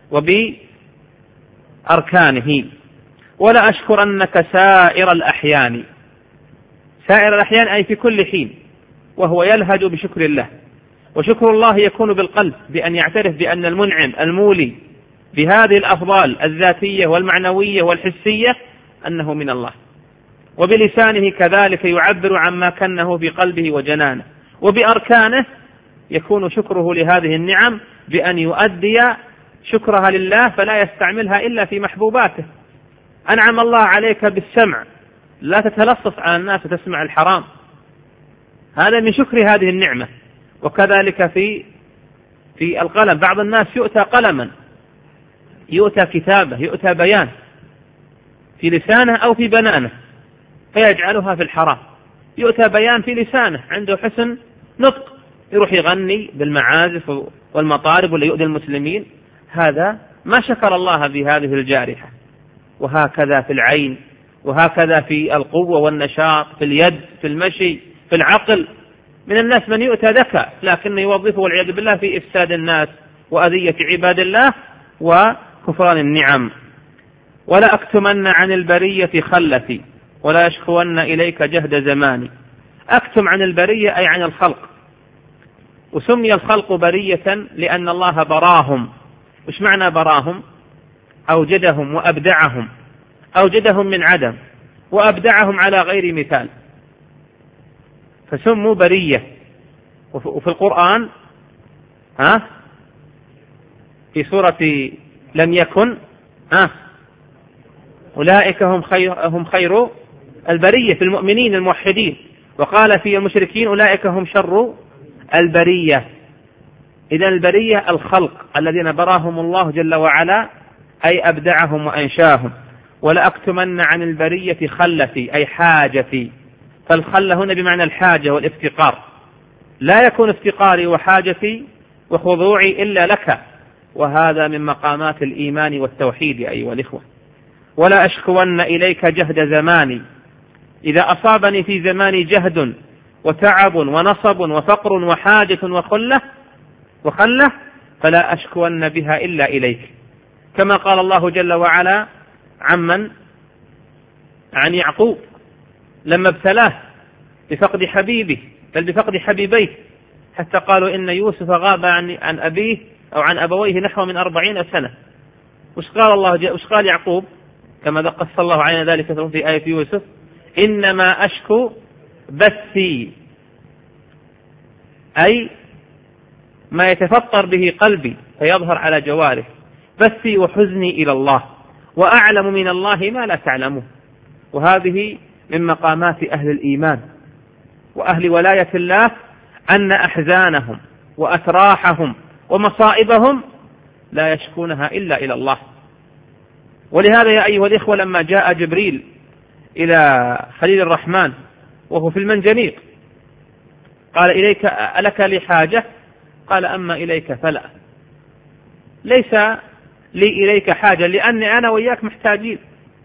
وبأركانه. ولا أشكرنك سائر الأحيان. سائر الأحيان أي في كل حين، وهو يلهج بشكر الله. وشكر الله يكون بالقلب بأن يعترف بأن المنعم المولي بهذه الأفضال الذاتية والمعنوية والحسية أنه من الله، وبلسانه كذلك يعبر عما كنه بقلبه وجنانه. وبأركانه يكون شكره لهذه النعم بأن يؤدي شكرها لله فلا يستعملها إلا في محبوباته. أنعم الله عليك بالسمع، لا تتلصص على الناس وتسمع الحرام، هذا من شكر هذه النعمة. وكذلك في في القلم، بعض الناس يؤتى قلما، يؤتى كتابة، يؤتى بيان، في لسانه أو في بنانه فيجعلها في الحرام. يؤتى بيان في لسانه عنده حسن نطق يروح يغني بالمعازف والمطارب ولا يؤذي المسلمين، هذا ما شكر الله بهذه الجارحة. وهكذا في العين، وهكذا في القوة والنشاط، في اليد، في المشي، في العقل. من الناس من يؤتى ذكاء لكن يوظفه والعياذ بالله في إفساد الناس وأذية عباد الله وكفران النعم. ولا أكتمن عن البرية خلتي ولا أشكون إليك جهد زماني. أكتم عن البرية أي عن الخلق، وسمي الخلق برية لأن الله براهم. وش معنى براهم؟ أوجدهم وأبدعهم، أوجدهم من عدم وأبدعهم على غير مثال فسموا برية. وفي القرآن ها في سورة لم يكن ها أولئك هم خير, هم خير البرية في المؤمنين الموحدين، وقال في المشركين أولئك هم شر البرية. إذن البرية الخلق الذين براهم الله جل وعلا أي أبدعهم وأنشاهم. ولا أكتمن عن البرية خلتي أي حاجتي، فالخل هنا بمعنى الحاجة والافتقار، لا يكون افتقاري وحاجتي وخضوعي إلا لك، وهذا من مقامات الإيمان والتوحيد أيها الإخوة. ولا أشكون إليك جهد زماني، إذا أصابني في زماني جهد وتعب ونصب وفقر وحاجة وخلة وخلة فلا أشكون بها إلا إليك، كما قال الله جل وعلا عمن عن يعقوب لما ابتلاه بفقد حبيبه بل بفقد حبيبيه، حتى قالوا إن يوسف غاب عن, عن أبيه أو عن أبويه نحو من أربعين سنة. وش قال الله وش قال يعقوب كما قص الله علينا ذلك في آية يوسف؟ إنما أشكو بثي، أي ما يتفطر به قلبي فيظهر على جواره، بثي وحزني إلى الله وأعلم من الله ما لا تعلمون. وهذه من مقامات أهل الإيمان وأهل ولاية الله أن أحزانهم وأتراحهم ومصائبهم لا يشكونها إلا إلى الله. ولهذا يا أيها الإخوة لما جاء جبريل إلى خليل الرحمن وهو في المنجنيق قال إليك ألك لي حاجة؟ قال أما إليك فلا، ليس لي إليك حاجة لأني أنا وإياك محتاجين،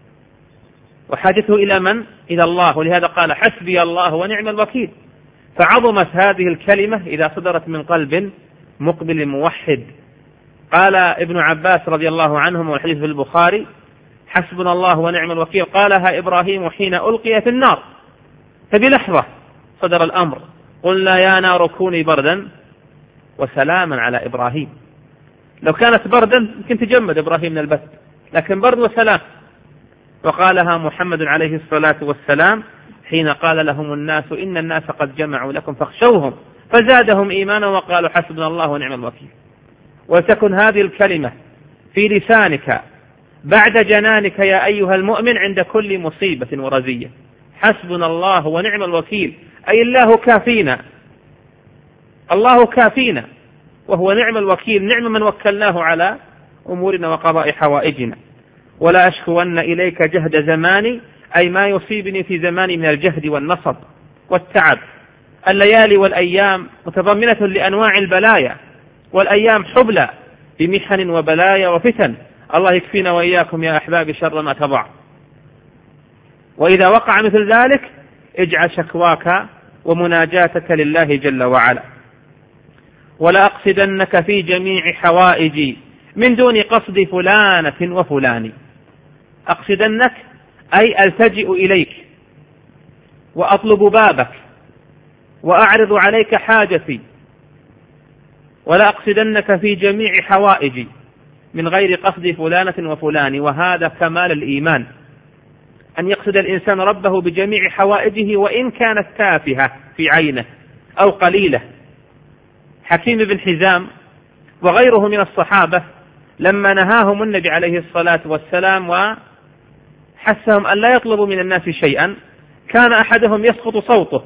وحاجته إلى من؟ إلى الله. ولهذا قال حسبي الله ونعم الوكيل. فعظمت هذه الكلمة إذا صدرت من قلب مقبل موحد. قال ابن عباس رضي الله عنهم والحديث في البخاري حسبنا الله ونعم الوكيل قالها إبراهيم حين ألقي في النار، فبلحظة صدر الأمر قلنا يا نار كوني بردا وسلاما على إبراهيم. لو كانت بردا يمكن تجمد إبراهيم من البث، لكن برد وسلام. وقالها محمد عليه الصلاة والسلام حين قال لهم الناس إن الناس قد جمعوا لكم فاخشوهم فزادهم إيمانا وقالوا حسبنا الله ونعم الوكيل. وتكن هذه الكلمة في لسانك بعد جنانك يا أيها المؤمن عند كل مصيبة ورزية، حسبنا الله ونعم الوكيل، أي الله كافينا، الله كافينا وهو نعم الوكيل، نعم من وكلناه على أمورنا وقضاء حوائجنا. ولا أشكون إليك جهد زماني أي ما يصيبني في زماني من الجهد والنصب والتعب. الليالي والأيام متضمنة لأنواع البلايا، والأيام حبلى بمحن وبلايا وفتن. الله يكفينا وإياكم يا أحبابي شر ما تضع. وإذا وقع مثل ذلك اجعل شكواك ومناجاتك لله جل وعلا. ولا أقصدنك في جميع حوائجي من دون قصد فلانة وفلان. أقصدنك أي ألتجئ إليك وأطلب بابك وأعرض عليك حاجتي. ولا أقصدنك في جميع حوائجي من غير قصد فلانة وفلان. وهذا كمال الإيمان، أن يقصد الإنسان ربه بجميع حوائجه وإن كانت تافهة في عينه أو قليلة. حكيم بن حزام وغيره من الصحابة لما نهاهم النبي عليه الصلاة والسلام وحثهم أن لا يطلبوا من الناس شيئا، كان أحدهم يسقط صوته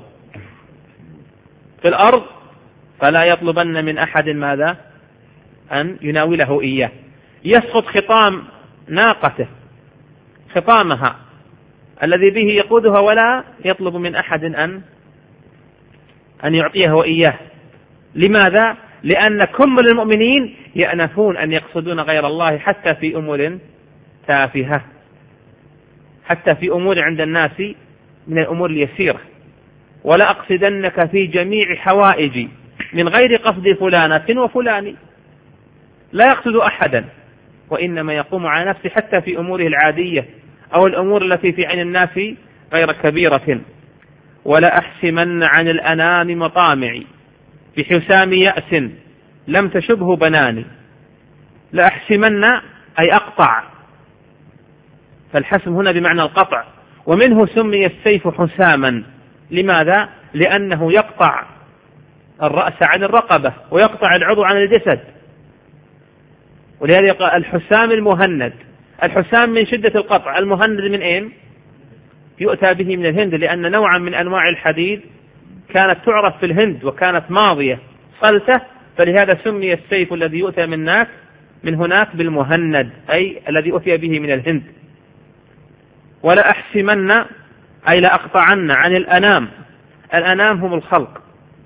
في الأرض فلا يطلبن من أحد ماذا؟ أن يناوله إياه. يسقط خطام ناقته خطامها الذي به يقودها ولا يطلب من أحد أن أن يعطيه وإياه. لماذا؟ لأن كل المؤمنين يأنفون أن يقصدون غير الله حتى في أمور تافهة، حتى في أمور عند الناس من الأمور اليسيرة. ولا أقصدنك في جميع حوائجي من غير قصد فلانة وفلان، لا يقصد أحدا، وإنما يقوم على نفسه حتى في أموره العادية أو الأمور التي في عين الناس غير كبيرة. ولا أحسمن عن الأنام مطامعي بحسام يأس لم تشبه بناني. لا أحسمن أي أقطع، فالحسم هنا بمعنى القطع، ومنه سمي السيف حساما. لماذا؟ لأنه يقطع الرأس عن الرقبة ويقطع العضو عن الجسد، ولهذا يقال الحسام المهند. الحسام من شدة القطع، المهند من أين؟ يؤتى به من الهند، لأن نوعا من أنواع الحديد كانت تعرف في الهند وكانت ماضية صلتة، فلهذا سمي السيف الذي يؤتى من هناك من هناك بالمهند، أي الذي أتي به من الهند. ولا أحسمن أي لا أقطعن عن الأنام، الأنام هم الخلق.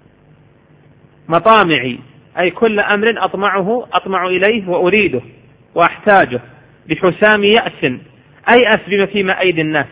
مطامعي أي كل أمر أطمعه أطمع إليه وأريده وأحتاجه. بحسام يأس أيأس بما فيما أيدي الناس.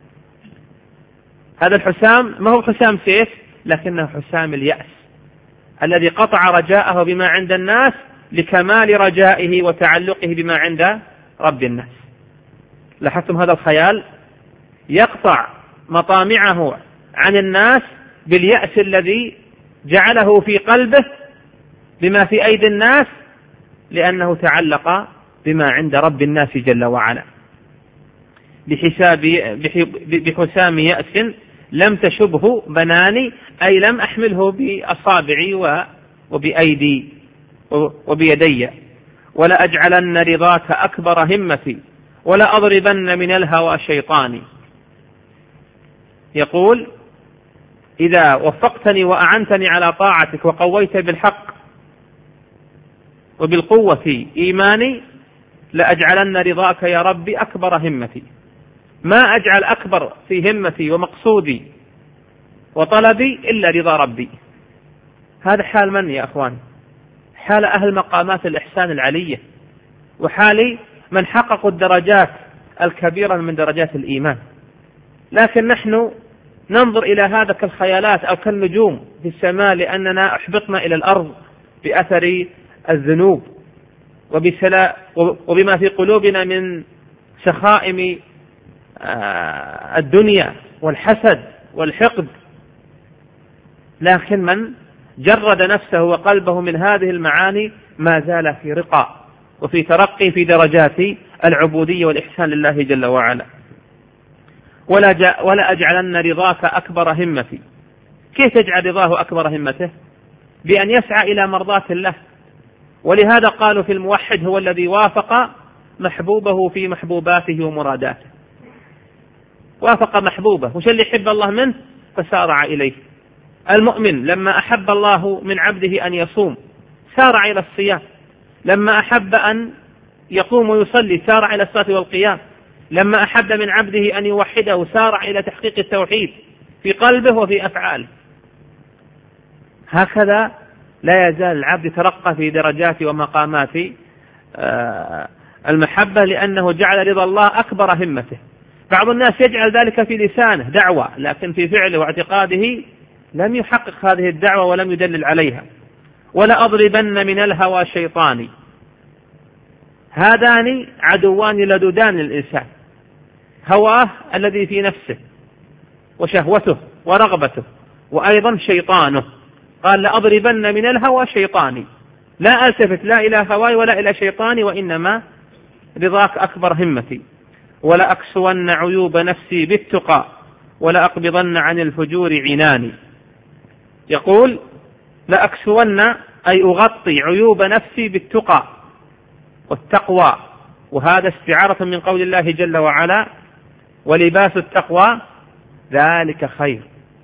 هذا الحسام ما هو حسام سيف، لكنه حسام اليأس الذي قطع رجاءه بما عند الناس لكمال رجائه وتعلقه بما عند رب الناس. لاحظتم هذا الخيال؟ يقطع مطامعه عن الناس باليأس الذي جعله في قلبه بما في أيدي الناس، لأنه تعلق بما عند رب الناس جل وعلا. بحساب بحسام يأس لم تشبه بناني أي لم أحمله بأصابعي وبأيدي وبيدي. ولا أجعلن رضاك أكبر همتي ولا أضربن من الهوى شيطاني. يقول إذا وفقتني وأعنتني على طاعتك وقويت بالحق وبالقوة إيماني لأجعلن رضاك يا ربي أكبر همتي. ما أجعل أكبر في همتي ومقصودي وطلبي إلا رضا ربي. هذا حال من يا أخوان؟ حال أهل مقامات الإحسان العلية، وحال من حققوا الدرجات الكبيرة من درجات الإيمان. لكن نحن ننظر إلى هذا كالخيالات أو كالنجوم في السماء، لأننا أحبطنا إلى الأرض بأثر الذنوب وبما في قلوبنا من سخائم الدنيا والحسد والحقد. لكن من جرد نفسه وقلبه من هذه المعاني ما زال في رقى وفي ترقي في درجات العبودية والإحسان لله جل وعلا. ولا, ولا أجعلن رضاك أكبر همتي. كيف تجعل رضاه أكبر همته؟ بأن يسعى إلى مرضاة الله. ولهذا قالوا في الموحد هو الذي وافق محبوبه في محبوباته ومراداته. وافق محبوبه، وش اللي يحب الله منه فسارع إليه. المؤمن لما أحب الله من عبده أن يصوم سارع إلى الصيام، لما أحب أن يقوم ويصلي سارع إلى الصلاة والقيام، لما أحب من عبده أن يوحده سارع إلى تحقيق التوحيد في قلبه وفي أفعاله. هكذا لا يزال العبد يترقى في درجات ومقامات المحبة، لأنه جعل رضا الله أكبر همته. بعض الناس يجعل ذلك في لسانه دعوة، لكن في فعله واعتقاده لم يحقق هذه الدعوة ولم يدلل عليها. ولا أضربن من الهوى شيطاني. هذان عدوان لدودان للإنسان، هواه الذي في نفسه وشهوته ورغبته، وأيضا شيطانه. قال لأضربن من الهوى شيطاني، لا ألتفت لا إلى هواي ولا إلى شيطاني، وإنما رضاك أكبر همتي. ولا أكسون عيوب نفسي بالتقى ولا أقبضن عن الفجور عناني. يقول لا أكسون أي أغطي عيوب نفسي بالتقى والتقوى، وهذا استعارة من قول الله جل وعلا ولباس التقوى ذلك خير.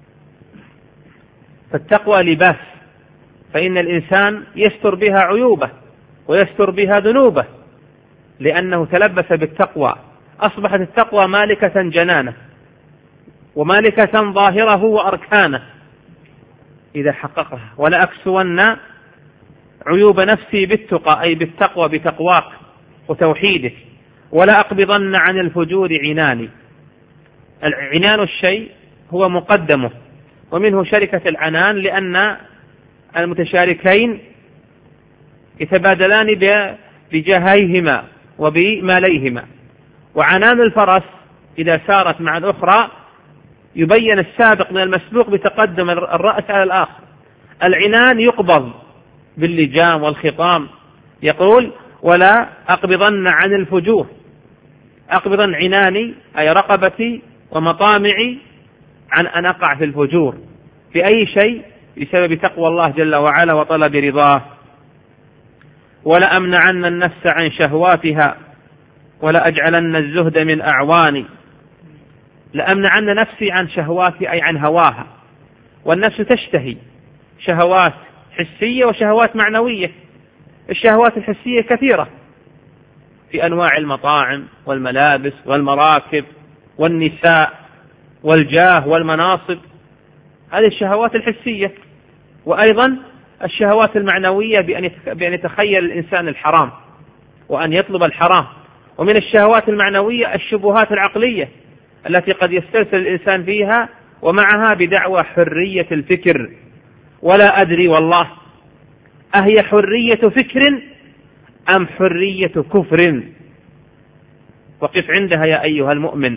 فالتقوى لباس، فإن الإنسان يستر بها عيوبه ويستر بها ذنوبه، لأنه تلبس بالتقوى أصبحت التقوى مالكة جنانه ومالكة ظاهره وأركانه إذا حققها. ولا أكسون عيوب نفسي بالتقى أي بالتقوى بتقواك وتوحيدك، ولا أقبضن عن الفجور عناني. العنان الشيء هو مقدمه، ومنه شركة العنان، لأن المتشاركين يتبادلان بجهيهما وبماليهما. وعنان الفرس إذا سارت مع الأخرى يبين السابق من المسبوق بتقدم الرأس على الآخر. العنان يقبض باللجام والخطام، يقول ولا أقبضن عن الفجور، أقبضن عناني أي رقبتي ومطامعي عن أن أقع في الفجور في أي شيء بسبب تقوى الله جل وعلا وطلب رضاه. ولا أمنعن النفس عن شهواتها ولا أجعلن الزهد من أعواني. لأمنعن نفسي عن شهواتي أي عن هواها، والنفس تشتهي شهوات حسية وشهوات معنوية. الشهوات الحسية كثيرة في أنواع المطاعم والملابس والمراكب والنساء والجاه والمناصب، هذه الشهوات الحسية. وأيضا الشهوات المعنوية بأن يتخيل الإنسان الحرام وأن يطلب الحرام. ومن الشهوات المعنوية الشبهات العقلية التي قد يسترسل الإنسان فيها ومعها بدعوى حرية الفكر. ولا أدري والله أهي حرية فكر أم حرية كفر؟ وقف عندها يا أيها المؤمن.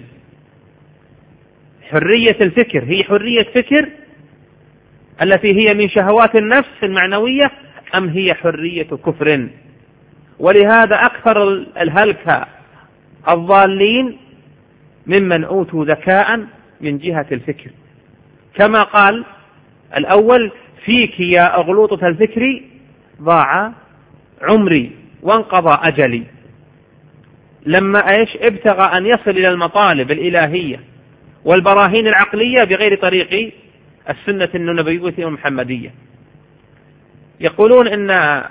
حرية الفكر هي حرية فكر التي هي من شهوات النفس المعنوية أم هي حرية كفر؟ ولهذا أكثر الهلكة الضالين ممن أوتوا ذكاء من جهة الفكر، كما قال الأول فيك يا أغلوطة الفكر ضاع عمري وانقضى أجلي. لما إيش ابتغى أن يصل إلى المطالب الإلهية والبراهين العقلية بغير طريق السنة النبوية المحمدية. يقولون إن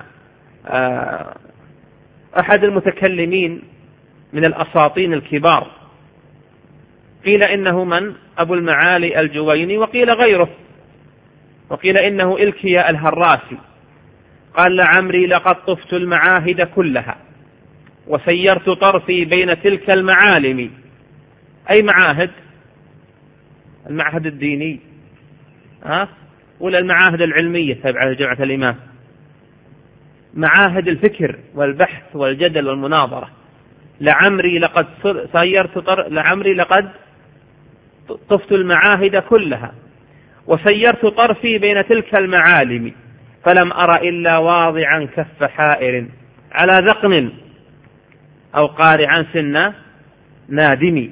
أحد المتكلمين من الأساطين الكبار قيل إنه من أبو المعالي الجويني، وقيل غيره، وقيل إنه إلكيا الهراسي. قال لعمري لقد طفت المعاهد كلها وسيرت طرفي بين تلك المعالم. أي معاهد؟ المعهد الديني ها؟ ولا المعاهد العلمية تابعة لجامعة الإمام؟ معاهد الفكر والبحث والجدل والمناظرة. لعمري لقد سيرت طر... لعمري لقد طفت المعاهد كلها وسيرت طرفي بين تلك المعالم فلم أرى إلا واضعا كف حائر على ذقن أو قارعا سن نادم.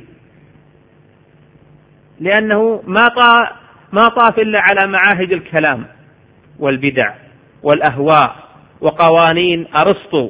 لأنه ما طاف ما طاف إلا على معاهد الكلام والبدع والأهواء وقوانين أرسطو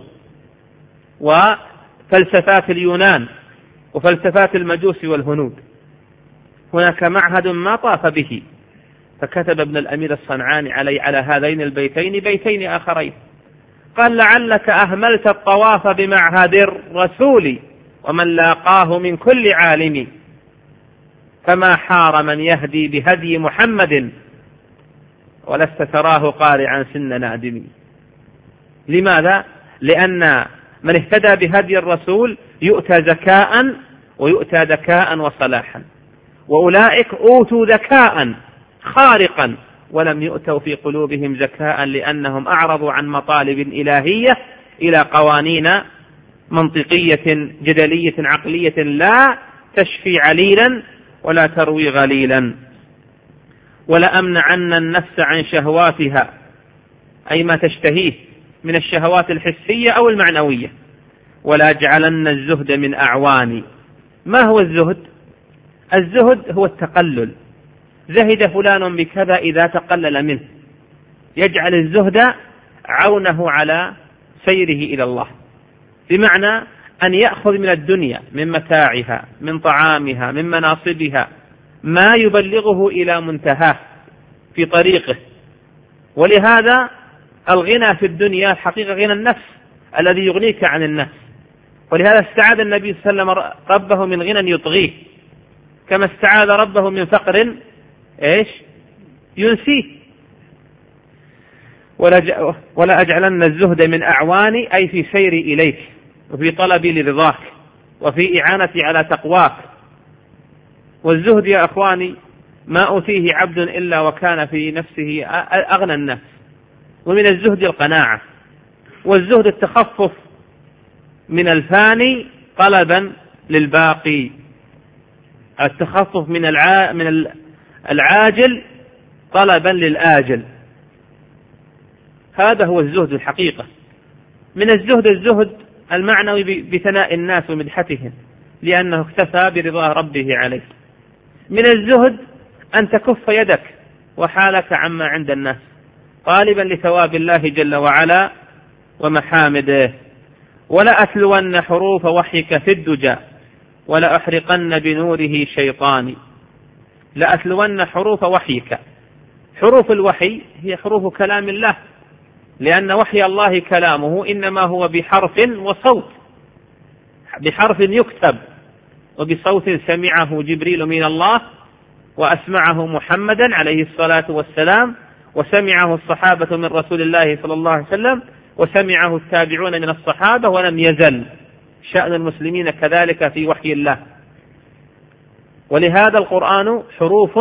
وفلسفات اليونان وفلسفات المجوس والهنود. هناك معهد ما طاف به، فكتب ابن الأمير الصنعاني علي على هذين البيتين بيتين آخرين، قال لعلك أهملت الطواف بمعهد الرسول ومن لاقاه من كل عالم، فما حار من يهدي بهدي محمد ولست تراه قارعا سن نادم. لماذا؟ لأن من اهتدى بهدي الرسول يؤتى ذكاء ويؤتى ذكاء وصلاحا، وأولئك أوتوا ذكاء خارقا ولم يؤتوا في قلوبهم ذكاء لأنهم أعرضوا عن مطالب إلهية إلى قوانين منطقية جدلية عقلية لا تشفي عليلا ولا تروي غليلا. ولأمنعن النفس عن شهواتها أي ما تشتهيه من الشهوات الحسية أو المعنوية. ولا أجعلن الزهد من أعواني. ما هو الزهد؟ الزهد هو التقلل. زهد فلان بكذا إذا تقلل منه، يجعل الزهد عونه على سيره إلى الله، بمعنى أن يأخذ من الدنيا من متاعها من طعامها من مناصبها ما يبلغه إلى منتهاه في طريقه. ولهذا الغنى في الدنيا حقيقة غنى النفس الذي يغنيك عن النفس، ولهذا استعاذ النبي صلى الله عليه وسلم ربه من غنى يطغيه، كما استعاذ ربه من فقر إيش ينسيه. ولا أجعلن الزهد من أعواني، أي في سيري إليك وفي طلبي لرضاك وفي إعانتي على تقواك. والزهد يا أخواني ما أوتيه عبد إلا وكان في نفسه أغنى الناس، ومن الزهد القناعة، والزهد التخفف من الفاني طلبا للباقي، التخفف من من العاجل طلبا للآجل. هذا هو الزهد الحقيقة. من الزهد الزهد المعنوي بثناء الناس ومدحتهم لأنه اكتفى برضا ربه عليه. من الزهد أن تكف يدك وحالك عما عند الناس طالبا لثواب الله جل وعلا ومحامده. ولا أتلون حروف وحيك في الدجى ولا أحرقن بنوره شيطاني. لا أتلون حروف وحيك، حروف الوحي هي حروف كلام الله، لأن وحي الله كلامه إنما هو بحرف وصوت، بحرف يكتب وبصوت سمعه جبريل من الله وأسمعه محمدا عليه الصلاة والسلام، وسمعه الصحابة من رسول الله صلى الله عليه وسلم، وسمعه التابعون من الصحابة، ولم يزل شأن المسلمين كذلك في وحي الله. ولهذا القرآن حروف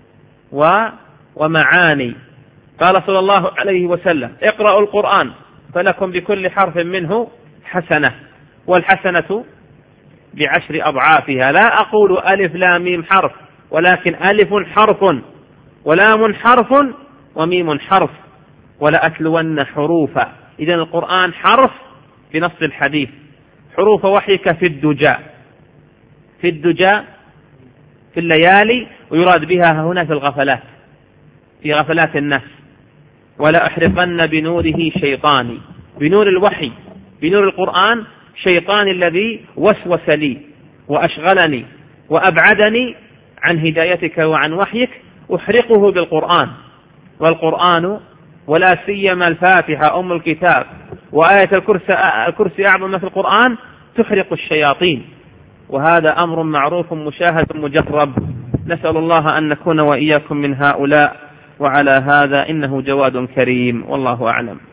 ومعاني. قال صلى الله عليه وسلم: اقرأوا القرآن فلكم بكل حرف منه حسنة، والحسنة بعشر أضعافها. لا أقول ألف لام ميم حرف، ولكن ألف حرف ولام حرف وميم حرف. ولا أتلون حروفا. إذن القرآن حرف بنص الحديث. حروف وحيك في الدجى، في الدجى في الليالي، ويراد بها هنا في الغفلات، في غفلات الناس. ولا أحرقن بنوره شيطاني، بنور الوحي، بنور القرآن، شيطان الذي وسوس لي وأشغلني وأبعدني عن هدايتك وعن وحيك، أحرقه بالقرآن. والقرآن ولا سيما الفاتحة أم الكتاب وآية الكرسي, الكرسي أعظم ما في القرآن تحرق الشياطين، وهذا أمر معروف مشاهد مجرب. نسأل الله أن نكون وإياكم من هؤلاء، وعلى هذا إنه جواد كريم، والله أعلم.